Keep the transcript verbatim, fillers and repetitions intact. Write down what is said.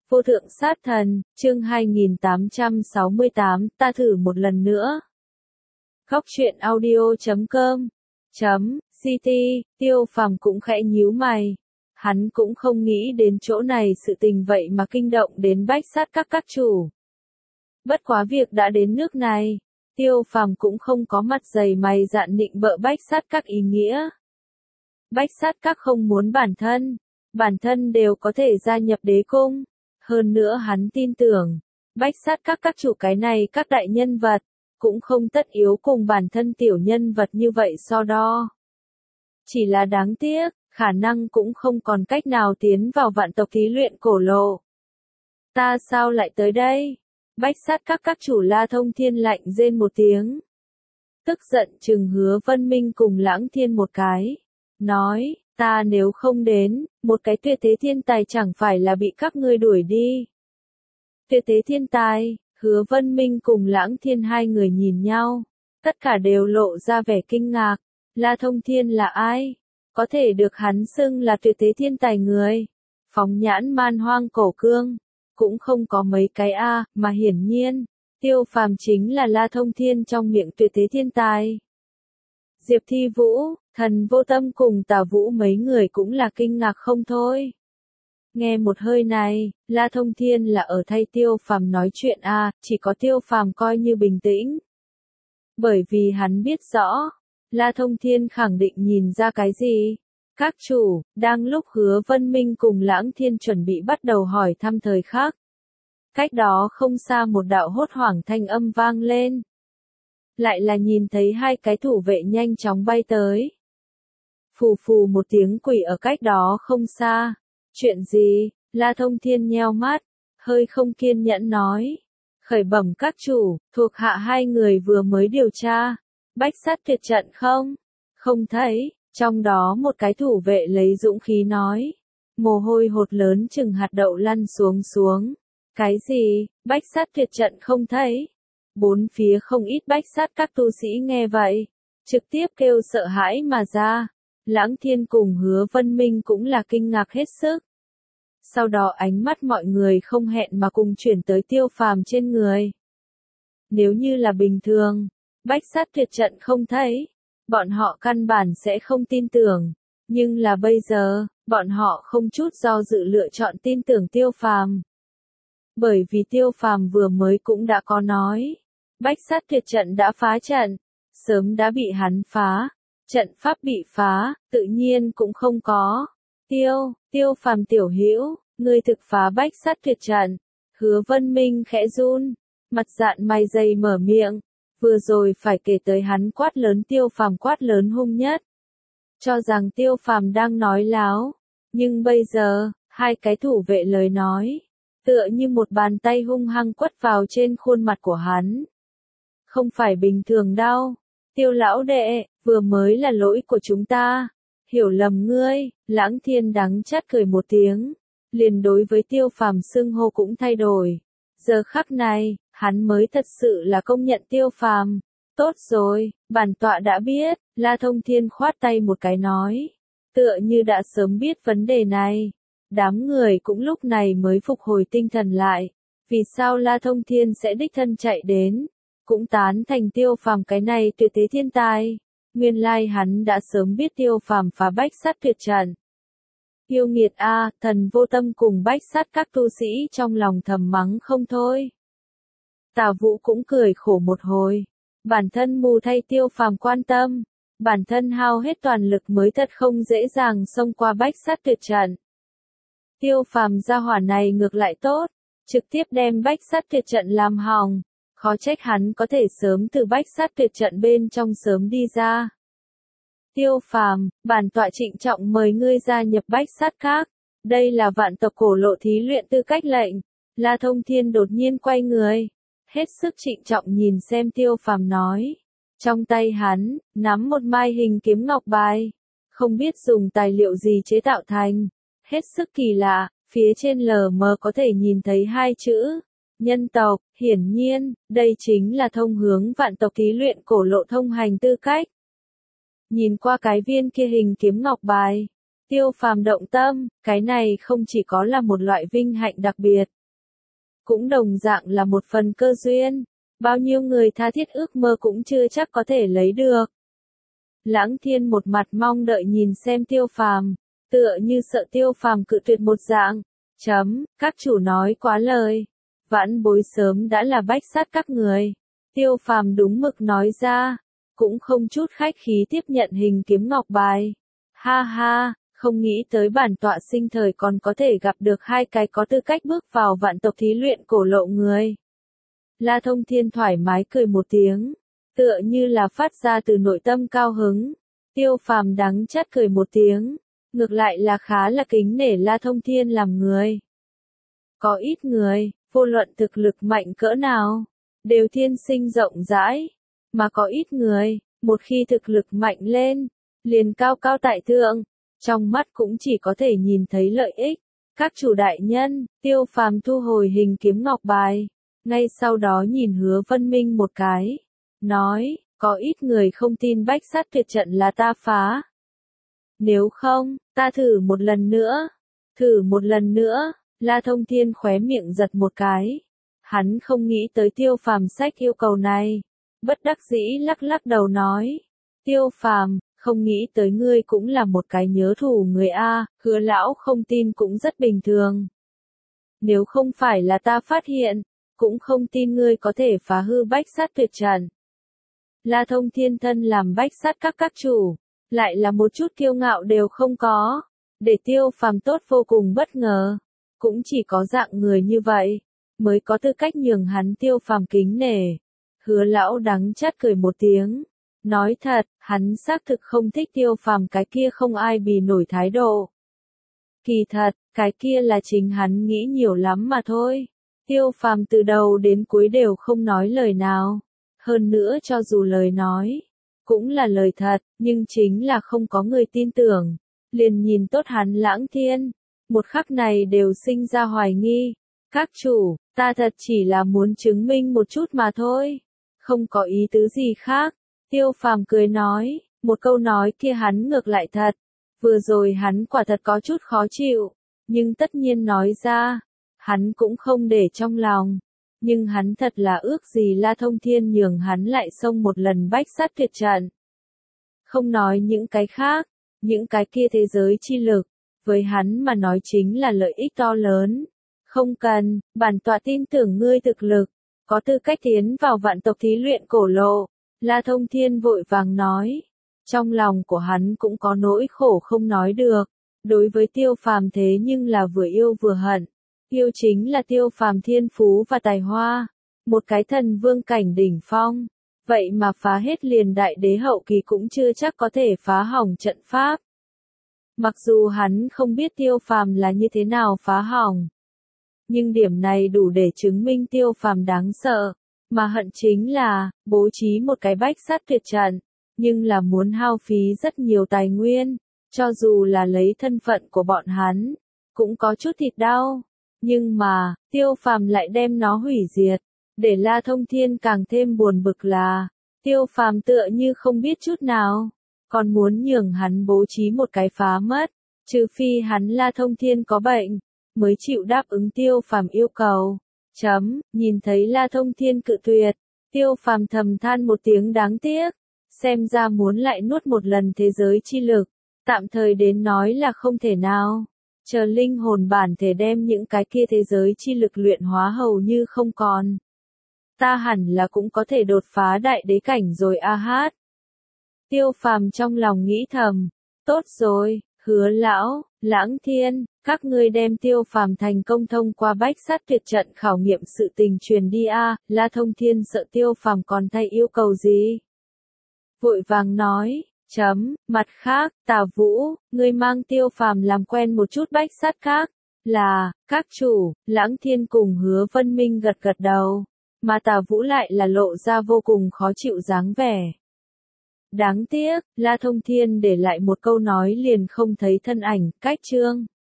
Vô thượng sát thần, chương hai nghìn tám trăm sáu mươi tám, ta thử một lần nữa. Góc truyện audio chấm com chấm ct, Tiêu Phàm cũng khẽ nhíu mày. Hắn cũng không nghĩ đến chỗ này sự tình vậy mà kinh động đến Bách Sát các các chủ. Bất quá việc đã đến nước này, Tiêu Phàm cũng không có mặt dày mày dạn nịnh bợ Bách Sát các ý nghĩa. Bách Sát các không muốn bản thân, bản thân đều có thể gia nhập đế cung. Hơn nữa hắn tin tưởng, Bách Sát các các chủ cái này các đại nhân vật, cũng không tất yếu cùng bản thân tiểu nhân vật như vậy so đo. Chỉ là đáng tiếc, khả năng cũng không còn cách nào tiến vào vạn tộc thí luyện cổ lộ. Ta sao lại tới đây? Bách Sát các các chủ La Thông Thiên lạnh rên một tiếng. Tức giận chừng Hứa Vân Minh cùng Lãng Thiên một cái. Nói, ta nếu không đến, một cái tuyệt thế thiên tài chẳng phải là bị các ngươi đuổi đi. Tuyệt thế thiên tài, Hứa Vân Minh cùng Lãng Thiên hai người nhìn nhau. Tất cả đều lộ ra vẻ kinh ngạc. La Thông Thiên là ai? Có thể được hắn xưng là tuyệt thế thiên tài người. Phóng nhãn man hoang cổ cương. Cũng không có mấy cái A, mà hiển nhiên, Tiêu Phàm chính là La Thông Thiên trong miệng tuyệt thế thiên tài. Diệp Thi Vũ, Thần Vô Tâm cùng Tà Vũ mấy người cũng là kinh ngạc không thôi. Nghe một hơi này, La Thông Thiên là ở thay Tiêu Phàm nói chuyện a, chỉ có Tiêu Phàm coi như bình tĩnh. Bởi vì hắn biết rõ, La Thông Thiên khẳng định nhìn ra cái gì. Các chủ, đang lúc Hứa Vân Minh cùng Lãng Thiên chuẩn bị bắt đầu hỏi thăm thời khắc. Cách đó không xa một đạo hốt hoảng thanh âm vang lên. Lại là nhìn thấy hai cái thủ vệ nhanh chóng bay tới. Phù phù một tiếng quỷ ở cách đó không xa. Chuyện gì? La Thông Thiên nheo mắt, hơi không kiên nhẫn nói. Khởi bẩm các chủ, thuộc hạ hai người vừa mới điều tra. Bách Sát tuyệt trận không? Không thấy. Trong đó một cái thủ vệ lấy dũng khí nói. Mồ hôi hột lớn chừng hạt đậu lăn xuống xuống. Cái gì? Bách Sát tuyệt trận không thấy? Bốn phía không ít Bách Sát các tu sĩ nghe vậy. Trực tiếp kêu sợ hãi mà ra. Lãng Thiên cùng Hứa Vân Minh cũng là kinh ngạc hết sức. Sau đó ánh mắt mọi người không hẹn mà cùng chuyển tới Tiêu Phàm trên người. Nếu như là bình thường, Bách Sát tuyệt trận không thấy, bọn họ căn bản sẽ không tin tưởng. Nhưng là bây giờ, bọn họ không chút do dự lựa chọn tin tưởng Tiêu Phàm. Bởi vì Tiêu Phàm vừa mới cũng đã có nói, Bách Sát tuyệt trận đã phá trận, sớm đã bị hắn phá, trận pháp bị phá, tự nhiên cũng không có. Tiêu, Tiêu Phàm tiểu hữu, ngươi thực phá Bách Sát tuyệt trận. Hứa Vân Minh khẽ run, mặt dạn mày dày mở miệng, vừa rồi phải kể tới hắn quát lớn Tiêu Phàm quát lớn hung nhất. Cho rằng Tiêu Phàm đang nói láo, nhưng bây giờ, hai cái thủ vệ lời nói, tựa như một bàn tay hung hăng quất vào trên khuôn mặt của hắn. Không phải bình thường đâu, Tiêu lão đệ, vừa mới là lỗi của chúng ta. Hiểu lầm ngươi. Lãng Thiên đắng chát cười một tiếng, liền đối với Tiêu Phàm xưng hô cũng thay đổi. Giờ khắc này, hắn mới thật sự là công nhận Tiêu Phàm. Tốt rồi, bản tọa đã biết. La Thông Thiên khoát tay một cái nói, tựa như đã sớm biết vấn đề này. Đám người cũng lúc này mới phục hồi tinh thần lại. Vì sao La Thông Thiên sẽ đích thân chạy đến, cũng tán thành Tiêu Phàm cái này tuyệt thế thiên tài. Nguyên lai hắn đã sớm biết Tiêu Phàm phá Bách Sát tuyệt trận. Yêu nghiệt a, Thần Vô Tâm cùng Bách Sát các tu sĩ trong lòng thầm mắng không thôi. Tà Vũ cũng cười khổ một hồi. Bản thân mù thay Tiêu Phàm quan tâm, bản thân hao hết toàn lực mới thật không dễ dàng xông qua Bách Sát tuyệt trận. Tiêu Phàm gia hỏa này ngược lại tốt, trực tiếp đem Bách Sát tuyệt trận làm hỏng. Khó trách hắn có thể sớm từ Bách Sát tuyệt trận bên trong sớm đi ra. Tiêu Phàm, bản tọa trịnh trọng mời ngươi gia nhập Bách Sát các. Đây là vạn tộc cổ lộ thí luyện tư cách lệnh. La Thông Thiên đột nhiên quay người, hết sức trịnh trọng nhìn xem Tiêu Phàm nói. Trong tay hắn, nắm một mai hình kiếm ngọc bài. Không biết dùng tài liệu gì chế tạo thành. Hết sức kỳ lạ, phía trên lờ mờ có thể nhìn thấy hai chữ. Nhân tộc, hiển nhiên, đây chính là thông hướng vạn tộc thí luyện cổ lộ thông hành tư cách. Nhìn qua cái viên kia hình kiếm ngọc bài, Tiêu Phàm động tâm, cái này không chỉ có là một loại vinh hạnh đặc biệt, cũng đồng dạng là một phần cơ duyên. Bao nhiêu người tha thiết ước mơ cũng chưa chắc có thể lấy được. Lãng Thiên một mặt mong đợi nhìn xem Tiêu Phàm, tựa như sợ Tiêu Phàm cự tuyệt một dạng. Chấm, các chủ nói quá lời. Vãn bối sớm đã là bách sát các người. Tiêu Phàm đúng mực nói ra, cũng không chút khách khí tiếp nhận hình kiếm ngọc bài. Ha ha, không nghĩ tới bản tọa sinh thời còn có thể gặp được hai cái có tư cách bước vào vạn tộc thí luyện cổ lộ người. La Thông Thiên thoải mái cười một tiếng, tựa như là phát ra từ nội tâm cao hứng. Tiêu Phàm đắng chát cười một tiếng, ngược lại là khá là kính nể La Thông Thiên làm người. Có ít người, vô luận thực lực mạnh cỡ nào, đều thiên sinh rộng rãi, mà có ít người, một khi thực lực mạnh lên, liền cao cao tại thượng, trong mắt cũng chỉ có thể nhìn thấy lợi ích. Các chủ đại nhân, Tiêu Phàm thu hồi hình kiếm ngọc bài, ngay sau đó nhìn Hứa Vân Minh một cái, nói, có ít người không tin bách sát tuyệt trận là ta phá. Nếu không, ta thử một lần nữa, thử một lần nữa. La Thông Thiên khóe miệng giật một cái. Hắn không nghĩ tới Tiêu Phàm sách yêu cầu này. Bất đắc dĩ lắc lắc đầu nói. Tiêu Phàm, không nghĩ tới ngươi cũng là một cái nhớ thù người A, Hứa lão không tin cũng rất bình thường. Nếu không phải là ta phát hiện, cũng không tin ngươi có thể phá hư bách sát tuyệt trận. La Thông Thiên thân làm bách sát các các chủ, lại là một chút kiêu ngạo đều không có. Để Tiêu Phàm tốt vô cùng bất ngờ. Cũng chỉ có dạng người như vậy, mới có tư cách nhường hắn Tiêu Phàm kính nể. Hứa lão đắng chát cười một tiếng, nói thật, hắn xác thực không thích Tiêu Phàm cái kia không ai bì nổi thái độ. Kỳ thật, cái kia là chính hắn nghĩ nhiều lắm mà thôi. Tiêu Phàm từ đầu đến cuối đều không nói lời nào. Hơn nữa cho dù lời nói, cũng là lời thật, nhưng chính là không có người tin tưởng. Liền nhìn tốt hắn Lãng Thiên. Một khắc này đều sinh ra hoài nghi. Các chủ, ta thật chỉ là muốn chứng minh một chút mà thôi. Không có ý tứ gì khác. Tiêu Phàm cười nói, một câu nói kia hắn ngược lại thật. Vừa rồi hắn quả thật có chút khó chịu, nhưng tất nhiên nói ra, hắn cũng không để trong lòng. Nhưng hắn thật là ước gì La Thông Thiên nhường hắn lại xông một lần bách sát tuyệt trận. Không nói những cái khác, những cái kia thế giới chi lực. Với hắn mà nói chính là lợi ích to lớn. Không cần, bản tọa tin tưởng ngươi thực lực, có tư cách tiến vào vạn tộc thí luyện cổ lộ. La Thông Thiên vội vàng nói. Trong lòng của hắn cũng có nỗi khổ không nói được. Đối với Tiêu Phàm thế nhưng là vừa yêu vừa hận. Yêu chính là Tiêu Phàm thiên phú và tài hoa. Một cái thần vương cảnh đỉnh phong. Vậy mà phá hết liền đại đế hậu kỳ cũng chưa chắc có thể phá hỏng trận pháp. Mặc dù hắn không biết Tiêu Phàm là như thế nào phá hỏng, nhưng điểm này đủ để chứng minh Tiêu Phàm đáng sợ, mà hận chính là bố trí một cái bách sát tuyệt trận, nhưng là muốn hao phí rất nhiều tài nguyên, cho dù là lấy thân phận của bọn hắn, cũng có chút thịt đau, nhưng mà Tiêu Phàm lại đem nó hủy diệt, để La Thông Thiên càng thêm buồn bực là Tiêu Phàm tựa như không biết chút nào. Còn muốn nhường hắn bố trí một cái phá mất, trừ phi hắn La Thông Thiên có bệnh, mới chịu đáp ứng Tiêu Phàm yêu cầu. Chấm, nhìn thấy La Thông Thiên cự tuyệt, Tiêu Phàm thầm than một tiếng đáng tiếc, xem ra muốn lại nuốt một lần thế giới chi lực, tạm thời đến nói là không thể nào. Chờ linh hồn bản thể đem những cái kia thế giới chi lực luyện hóa hầu như không còn. Ta hẳn là cũng có thể đột phá đại đế cảnh rồi a hát. Tiêu Phàm trong lòng nghĩ thầm, tốt rồi, Hứa lão, Lãng Thiên, các ngươi đem Tiêu Phàm thành công thông qua bách sát tuyệt trận khảo nghiệm sự tình truyền đi a. La Thông Thiên sợ Tiêu Phàm còn thay yêu cầu gì? Vội vàng nói, chấm, mặt khác, Tà Vũ, ngươi mang Tiêu Phàm làm quen một chút bách sát khác, là, các chủ. Lãng Thiên cùng Hứa Vân Minh gật gật đầu, mà Tà Vũ lại là lộ ra vô cùng khó chịu dáng vẻ. Đáng tiếc, La Thông Thiên để lại một câu nói liền không thấy thân ảnh, cách chương.